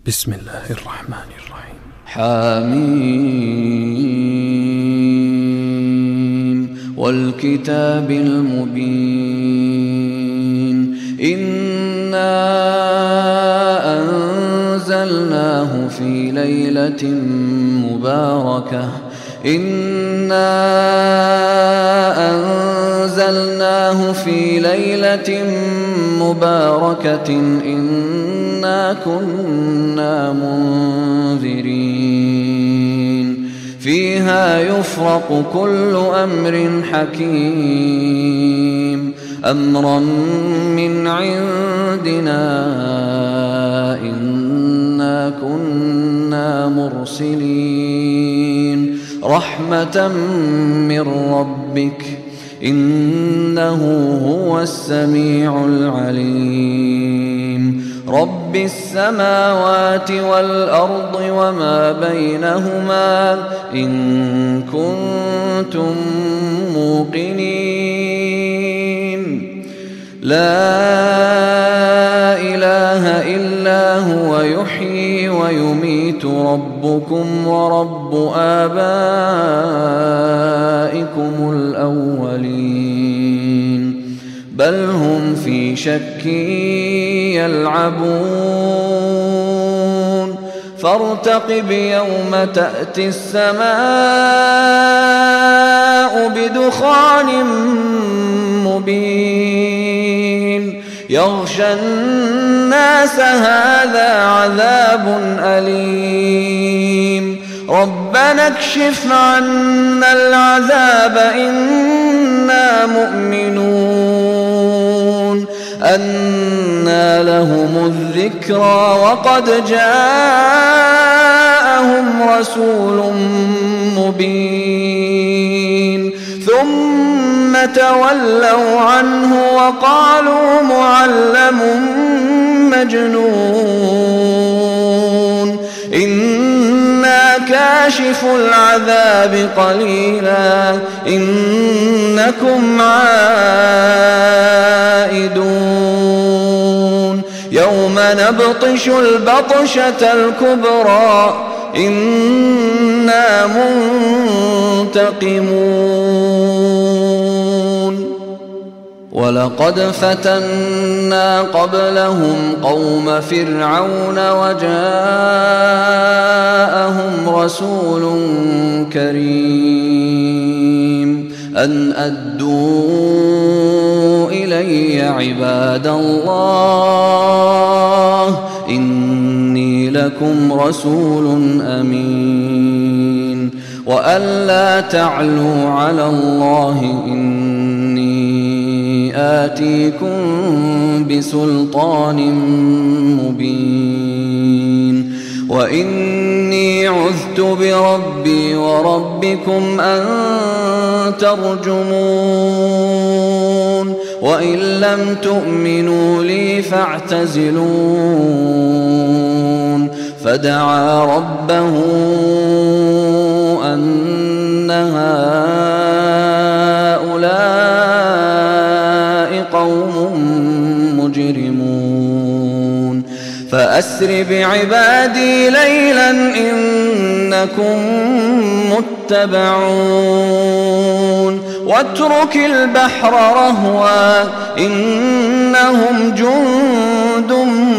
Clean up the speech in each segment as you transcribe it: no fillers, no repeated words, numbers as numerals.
بسم الله الرحمن الرحيم. حميم والكتاب المبين إنا أنزلناه في ليلة مباركة إنا كنا منذرين فيها يفرق كل أمر حكيم أمرا من عندنا إنا كنا مرسلين رحمة من ربك إنه هو السميع العليم رب السماوات والأرض وما بينهما إن كنتم موقنين لا إله إلا هو يحيي ويميت ربكم ورب آبائكم الأولين بل هم في شك يلعبون فارتقب يوم تأتي السماء بدخان مبين يغشى الناس هذا عذاب أليم ربنا اكشف عنا العذاب إنا مؤمنون أنى لهم الذكرى وقد جاءهم رسول مبين ثم تولوا عنه وقالوا معلم مجنون إنا كاشف العذاب قليلا إنكم عائدون يوم نبطش البطشة الكبرى إنا منتقمون ولقد فتنا قبلهم قوم فرعون وجاءهم رسول كريم أن أدوا إلي عباد الله إني لكم رسول أمين وأن لا تعلوا على الله إني آتيكم بسلطان مبين وإني عذت بربي وربكم أن ترجمون وإن لم تؤمنوا لي فاعتزلون فدعا ربه أن هؤلاء قوم مجرمون فأسر بعبادي ليلا إنكم متبعون واترك البحر رهوا إنهم جند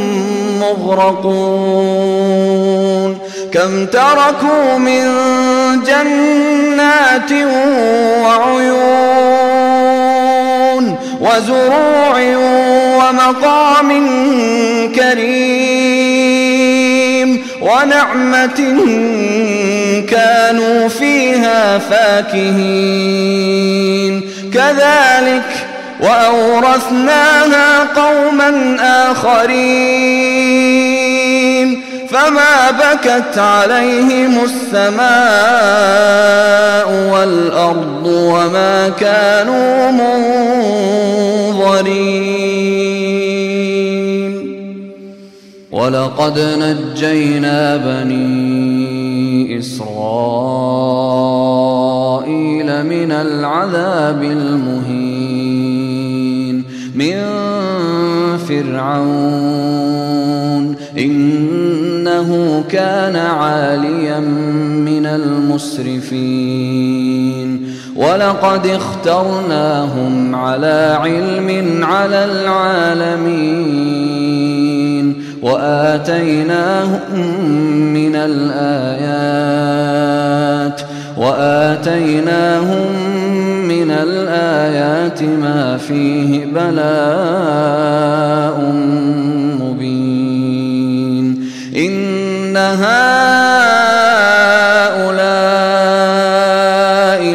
مغرقون كم تركوا من جنات وعيون وزروع ومقام كريم ونعمة كانوا فيها فاكهين كذلك وأورثناها قوما آخرين فما بكت عليهم السماء والأرض وما كانوا منظرين ولقد نجينا بني إسرائيل من العذاب المهين من فرعون إنه إنه كان عاليا من المسرفين ولقد اخترناهم على علم على العالمين وآتيناهم من الآيات ما فيه بلاء مبين إن هؤلاء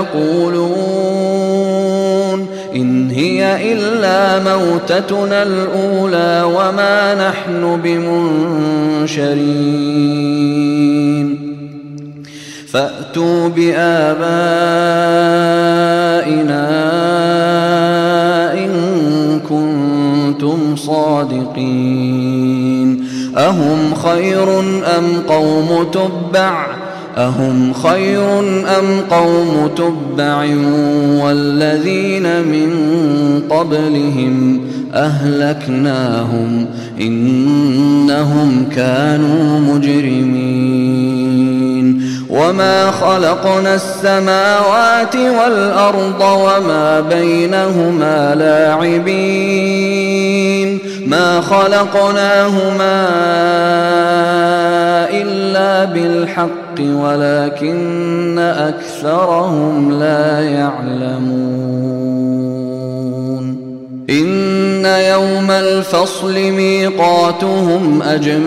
ليقولون إن هي إلا موتتنا الأولى وما نحن بمنشرين فأتوا بآبائنا إن كنتم صادقين أهم خير أم قوم تبع والذين من قبلهم أهلكناهم إنهم كانوا مجرمين وما خلقنا السماوات والأرض وما بينهما لاعبين ما خلقناهما إلا بالحق ولكن أكثرهم لا يعلمون إن يوم الفصل ميقاتهم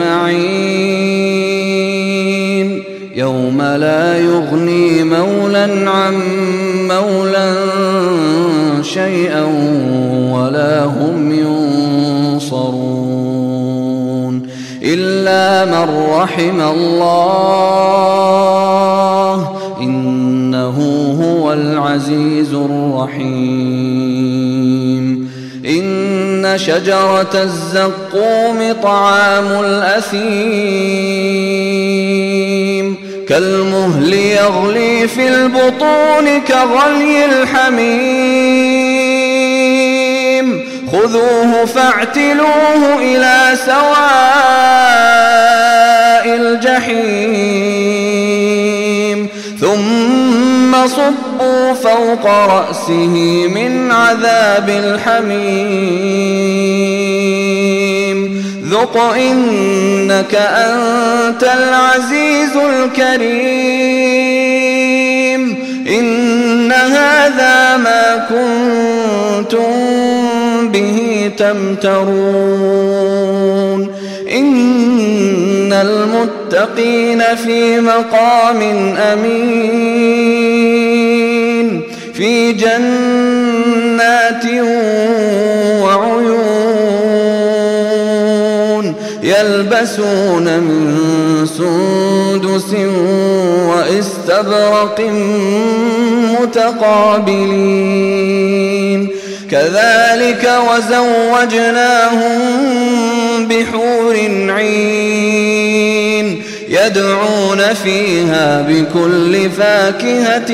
أجمعين يوم لا يغني مولى عن مولى شيئا ولا هم ينصرون إلا من رحم الله إنه هو العزيز الرحيم إن شجرة الزقوم طعام الأثيم كالمهل يغلي في البطون كغلي الحميم خذوه فاعتلوه إلى سواء الجحيم ثم صبوا فوق رأسه من عذاب الحميم ذق إنك أنت العزيز الكريم إن هذا ما كنتم به تمترون إن المتقين في مقام أمين في جنات وعيون يلبسون من سندس واستبرق متقابلين كذلك وزوجناهم بحور عين يدعون فيها بكل فاكهة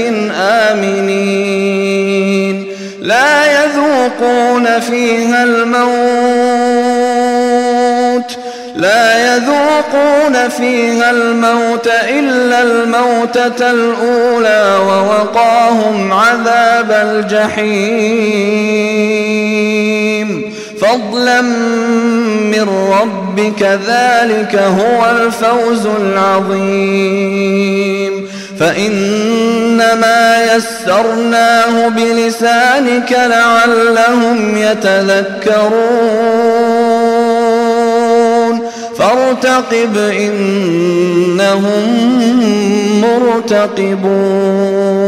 آمنين لا يذوقون فيها الموت إلا الموتة الأولى ووقاهم عذاب الجحيم فضلا من ربك ذلك هو الفوز العظيم فإنما يسرناه بلسانك لعلهم يتذكرون فارتقب إنهم مرتقبون